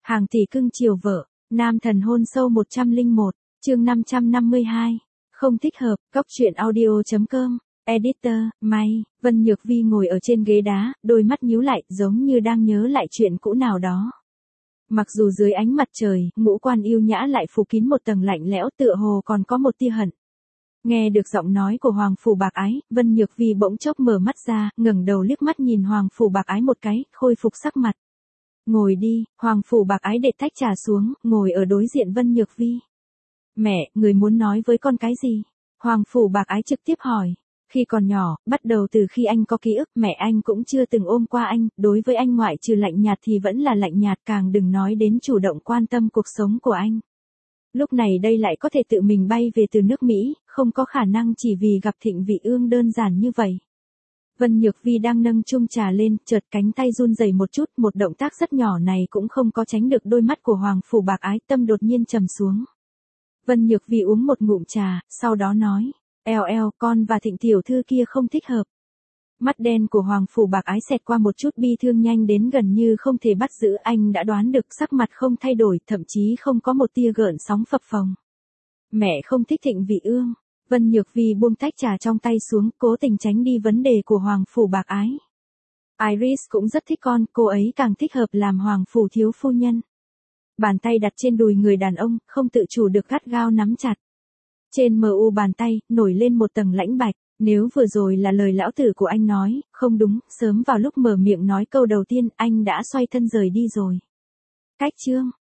Hàng tỷ cưng chiều vợ, nam thần hôn sâu 101, chương 552. Không thích hợp, góc truyện audio.com, editor, May, Vân Nhược Vi ngồi ở trên ghế đá, đôi mắt nhíu lại, giống như đang nhớ lại chuyện cũ nào đó. Mặc dù dưới ánh mặt trời, ngũ quan yêu nhã lại phủ kín một tầng lạnh lẽo tựa hồ còn có một tia hận. Nghe được giọng nói của Hoàng Phủ Bạc Ái, Vân Nhược Vi bỗng chốc mở mắt ra, ngẩng đầu liếc mắt nhìn Hoàng Phủ Bạc Ái một cái, khôi phục sắc mặt. Ngồi đi, Hoàng Phủ Bạc Ái để tách trà xuống, ngồi ở đối diện Vân Nhược Vi. Mẹ, người muốn nói với con cái gì? Hoàng Phủ Bạc Ái trực tiếp hỏi. Khi còn nhỏ, bắt đầu từ khi anh có ký ức, mẹ anh cũng chưa từng ôm qua anh, đối với anh ngoại trừ lạnh nhạt thì vẫn là lạnh nhạt, càng đừng nói đến chủ động quan tâm cuộc sống của anh. Lúc này đây lại có thể tự mình bay về từ nước Mỹ, không có khả năng chỉ vì gặp Thịnh Vị Ương đơn giản như vậy. Vân Nhược Vi đang nâng chung trà lên, chợt cánh tay run rẩy một chút, một động tác rất nhỏ này cũng không có tránh được đôi mắt của Hoàng Phủ Bạc Ái, tâm đột nhiên trầm xuống. Vân Nhược Vi uống một ngụm trà, sau đó nói, con và Thịnh tiểu thư kia không thích hợp. Mắt đen của Hoàng Phủ Bạc Ái xẹt qua một chút bi thương nhanh đến gần như không thể bắt giữ, anh đã đoán được, sắc mặt không thay đổi, thậm chí không có một tia gợn sóng phập phồng. Mẹ không thích Thịnh Vị Ương. Vân Nhược Vi buông tách trà trong tay xuống, cố tình tránh đi vấn đề của Hoàng Phủ Bạc Ái. Iris cũng rất thích con, cô ấy càng thích hợp làm Hoàng Phủ thiếu phu nhân. Bàn tay đặt trên đùi người đàn ông, không tự chủ được gắt gao nắm chặt. Trên mu bàn tay, nổi lên một tầng lãnh bạch. Nếu vừa rồi là lời lão tử của anh nói, không đúng, sớm vào lúc mở miệng nói câu đầu tiên, anh đã xoay thân rời đi rồi. Cách chương,